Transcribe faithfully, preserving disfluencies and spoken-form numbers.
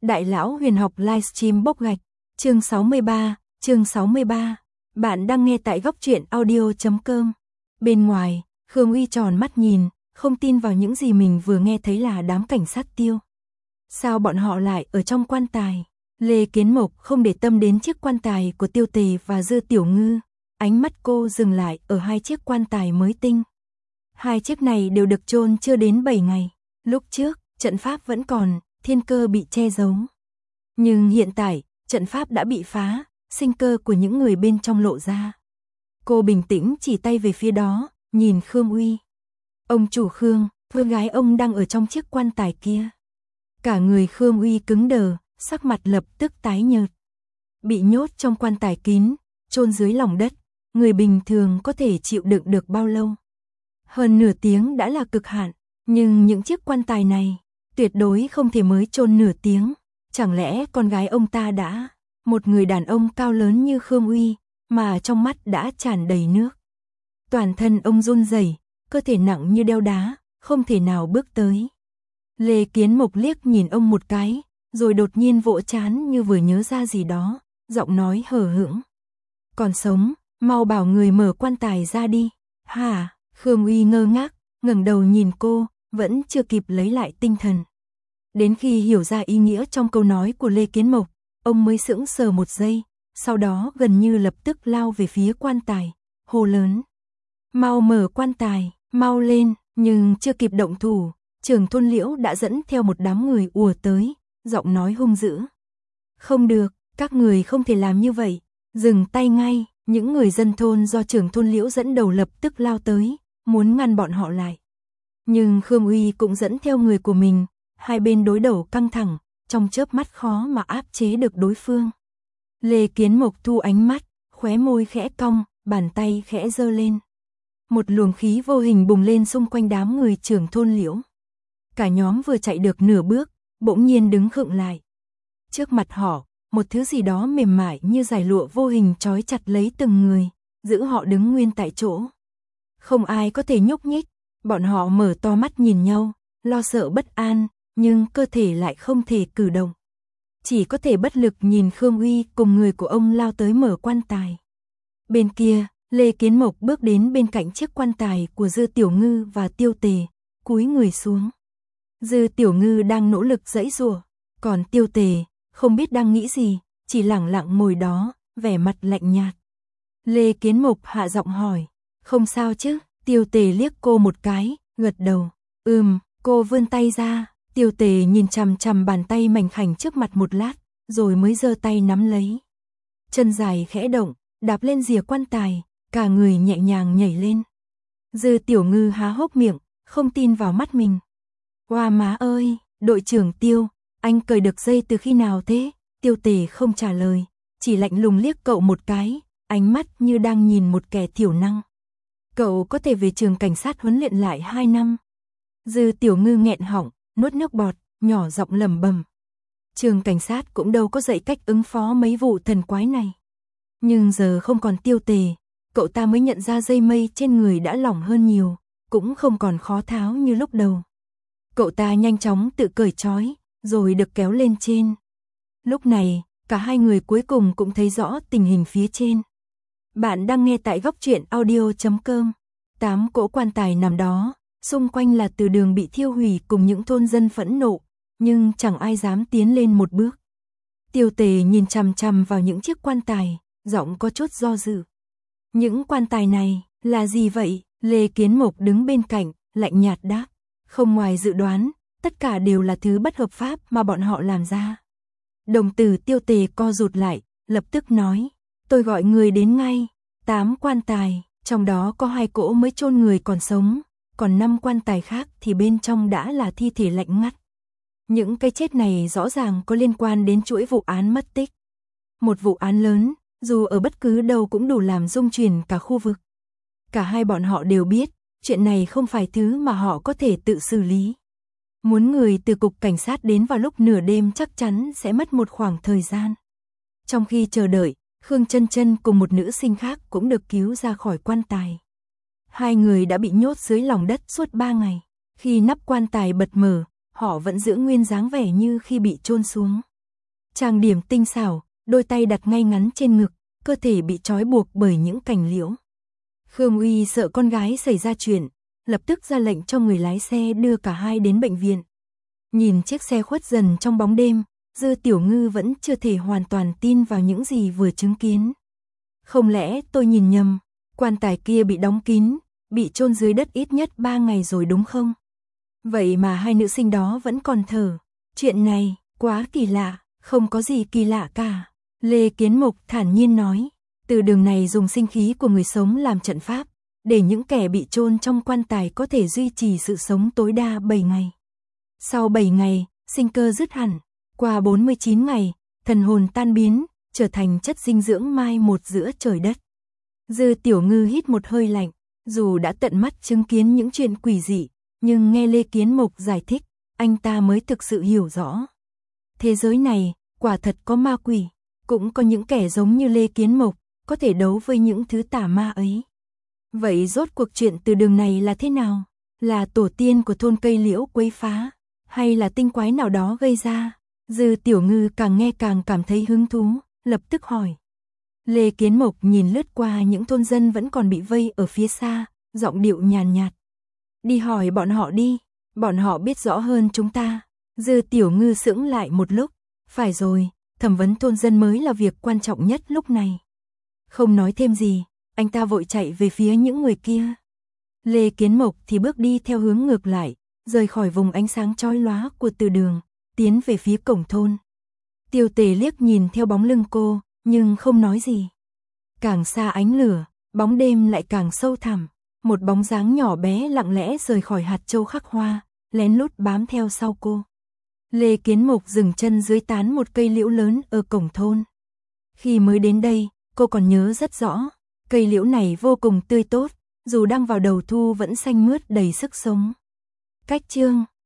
Đại lão huyền học livestream bốc gạch, chương sáu mươi ba, chương sáu mươi ba. Bạn đang nghe tại góc truyện audio chấm com. Bên ngoài, Khương Uy tròn mắt nhìn, không tin vào những gì mình vừa nghe thấy là đám cảnh sát Tiêu. Sao bọn họ lại ở trong quan tài? Lê Kiến Mộc không để tâm đến chiếc quan tài của Tiêu Tề và Dư Tiểu Ngư, ánh mắt cô dừng lại ở hai chiếc quan tài mới tinh. Hai chiếc này đều được chôn chưa đến bảy ngày. Lúc trước, trận pháp vẫn còn, thiên cơ bị che giấu. Nhưng hiện tại, trận pháp đã bị phá, sinh cơ của những người bên trong lộ ra. Cô bình tĩnh chỉ tay về phía đó, nhìn Khương Uy. Ông chủ Khương, phương gái ông đang ở trong chiếc quan tài kia. Cả người Khương Uy cứng đờ, sắc mặt lập tức tái nhợt. Bị nhốt trong quan tài kín, chôn dưới lòng đất, người bình thường có thể chịu đựng được bao lâu? Hơn nửa tiếng đã là cực hạn, nhưng những chiếc quan tài này tuyệt đối không thể mới chôn nửa tiếng. Chẳng lẽ con gái ông ta đã, một người đàn ông cao lớn như Khương Uy, mà trong mắt đã tràn đầy nước. Toàn thân ông run rẩy, cơ thể nặng như đeo đá, không thể nào bước tới. Lê Kiến Mộc liếc nhìn ông một cái, rồi đột nhiên vỗ trán như vừa nhớ ra gì đó, giọng nói hờ hững. Còn sống, mau bảo người mở quan tài ra đi. Hả? Khương Uy ngơ ngác, ngẩng đầu nhìn cô, vẫn chưa kịp lấy lại tinh thần. Đến khi hiểu ra ý nghĩa trong câu nói của Lê Kiến Mộc, ông mới sững sờ một giây, sau đó gần như lập tức lao về phía quan tài, hô lớn. Mau mở quan tài, mau lên, nhưng chưa kịp động thủ, Trưởng thôn Liễu đã dẫn theo một đám người ùa tới, giọng nói hung dữ. Không được, các người không thể làm như vậy, dừng tay ngay. Những người dân thôn do Trưởng thôn Liễu dẫn đầu lập tức lao tới, muốn ngăn bọn họ lại. Nhưng Khương Uy cũng dẫn theo người của mình, hai bên đối đầu căng thẳng, trong chớp mắt khó mà áp chế được đối phương. Lê Kiến Mộc thu ánh mắt, khóe môi khẽ cong, bàn tay khẽ giơ lên. Một luồng khí vô hình bùng lên xung quanh đám người Trưởng thôn Liễu. Cả nhóm vừa chạy được nửa bước, bỗng nhiên đứng khựng lại. Trước mặt họ, một thứ gì đó mềm mại như dải lụa vô hình trói chặt lấy từng người, giữ họ đứng nguyên tại chỗ. Không ai có thể nhúc nhích, bọn họ mở to mắt nhìn nhau, lo sợ bất an, nhưng cơ thể lại không thể cử động. Chỉ có thể bất lực nhìn Khương Uy cùng người của ông lao tới mở quan tài. Bên kia, Lê Kiến Mộc bước đến bên cạnh chiếc quan tài của Dư Tiểu Ngư và Tiêu Tề, cúi người xuống. Dư Tiểu Ngư đang nỗ lực giãy giụa, còn Tiêu Tề không biết đang nghĩ gì, chỉ lẳng lặng ngồi đó, vẻ mặt lạnh nhạt. Lê Kiến Mộc hạ giọng hỏi, không sao chứ? Tiêu Tề liếc cô một cái, gật đầu. Ừm, cô vươn tay ra, Tiêu Tề nhìn chằm chằm bàn tay mảnh khảnh trước mặt một lát, rồi mới giơ tay nắm lấy. Chân dài khẽ động, đạp lên rìa quan tài, cả người nhẹ nhàng nhảy lên. Dư Tiểu Ngư há hốc miệng, không tin vào mắt mình. Hoa má ơi, đội trưởng Tiêu, anh cởi được dây từ khi nào thế? Tiêu Tề không trả lời, chỉ lạnh lùng liếc cậu một cái, ánh mắt như đang nhìn một kẻ thiểu năng. Cậu có thể về trường cảnh sát huấn luyện lại hai năm. Dư Tiểu Ngư nghẹn họng, nuốt nước bọt, nhỏ giọng lẩm bẩm. Trường cảnh sát cũng đâu có dạy cách ứng phó mấy vụ thần quái này. Nhưng giờ không còn Tiêu Tề, cậu ta mới nhận ra dây mây trên người đã lỏng hơn nhiều, cũng không còn khó tháo như lúc đầu. Cậu ta nhanh chóng tự cởi trói, rồi được kéo lên trên. Lúc này, cả hai người cuối cùng cũng thấy rõ tình hình phía trên. Bạn đang nghe tại góc truyện audio chấm com. Tám cỗ quan tài nằm đó, xung quanh là từ đường bị thiêu hủy cùng những thôn dân phẫn nộ, nhưng chẳng ai dám tiến lên một bước. Tiêu Tề nhìn chằm chằm vào những chiếc quan tài, giọng có chút do dự. Những quan tài này, là gì vậy? Lê Kiến Mộc đứng bên cạnh, lạnh nhạt đáp. Không ngoài dự đoán, tất cả đều là thứ bất hợp pháp mà bọn họ làm ra. Đồng tử Tiêu Tề co rụt lại, lập tức nói, tôi gọi người đến ngay. Tám quan tài, trong đó có hai cỗ mới chôn người còn sống, còn năm quan tài khác thì bên trong đã là thi thể lạnh ngắt. Những cái chết này rõ ràng có liên quan đến chuỗi vụ án mất tích. Một vụ án lớn, dù ở bất cứ đâu cũng đủ làm rung chuyển cả khu vực. Cả hai bọn họ đều biết, chuyện này không phải thứ mà họ có thể tự xử lý. Muốn người từ cục cảnh sát đến vào lúc nửa đêm chắc chắn sẽ mất một khoảng thời gian. Trong khi chờ đợi, Khương Chân Chân cùng một nữ sinh khác cũng được cứu ra khỏi quan tài. Hai người đã bị nhốt dưới lòng đất suốt ba ngày. Khi nắp quan tài bật mở, họ vẫn giữ nguyên dáng vẻ như khi bị chôn xuống. trang điểm tinh xảo, đôi tay đặt ngay ngắn trên ngực, cơ thể bị trói buộc bởi những cành liễu. Khương Uy sợ con gái xảy ra chuyện, lập tức ra lệnh cho người lái xe đưa cả hai đến bệnh viện. Nhìn chiếc xe khuất dần trong bóng đêm, Dư Tiểu Ngư vẫn chưa thể hoàn toàn tin vào những gì vừa chứng kiến. Không lẽ tôi nhìn nhầm, quan tài kia bị đóng kín, bị chôn dưới đất ít nhất ba ngày rồi đúng không? Vậy mà hai nữ sinh đó vẫn còn thở. Chuyện này, quá kỳ lạ, không có gì kỳ lạ cả. Lê Kiến Mục thản nhiên nói, từ đường này dùng sinh khí của người sống làm trận pháp, để những kẻ bị chôn trong quan tài có thể duy trì sự sống tối đa bảy ngày. Sau bảy ngày, sinh cơ dứt hẳn, qua bốn mươi chín ngày, thần hồn tan biến, trở thành chất dinh dưỡng mai một giữa trời đất. Dư Tiểu Ngư hít một hơi lạnh, dù đã tận mắt chứng kiến những chuyện quỷ dị, nhưng nghe Lê Kiến Mục giải thích, anh ta mới thực sự hiểu rõ. Thế giới này, quả thật có ma quỷ, cũng có những kẻ giống như Lê Kiến Mục, có thể đấu với những thứ tà ma ấy. Vậy rốt cuộc chuyện từ đường này là thế nào? Là tổ tiên của thôn cây liễu quấy phá, hay là tinh quái nào đó gây ra? Dư Tiểu Ngư càng nghe càng cảm thấy hứng thú, lập tức hỏi. Lê Kiến Mục nhìn lướt qua những thôn dân vẫn còn bị vây ở phía xa, giọng điệu nhàn nhạt. Đi hỏi bọn họ đi, bọn họ biết rõ hơn chúng ta. Dư Tiểu Ngư sững lại một lúc, phải rồi, thẩm vấn thôn dân mới là việc quan trọng nhất lúc này. Không nói thêm gì, anh ta vội chạy về phía những người kia. Lê Kiến Mục thì bước đi theo hướng ngược lại, rời khỏi vùng ánh sáng chói lóa của từ đường, tiến về phía cổng thôn. Tiêu Tề liếc nhìn theo bóng lưng cô, nhưng không nói gì. Càng xa ánh lửa, bóng đêm lại càng sâu thẳm, một bóng dáng nhỏ bé lặng lẽ rời khỏi hạt châu khắc hoa, lén lút bám theo sau cô. Lê Kiến Mục dừng chân dưới tán một cây liễu lớn ở cổng thôn. Khi mới đến đây, cô còn nhớ rất rõ, cây liễu này vô cùng tươi tốt, dù đang vào đầu thu vẫn xanh mướt đầy sức sống. Cách chương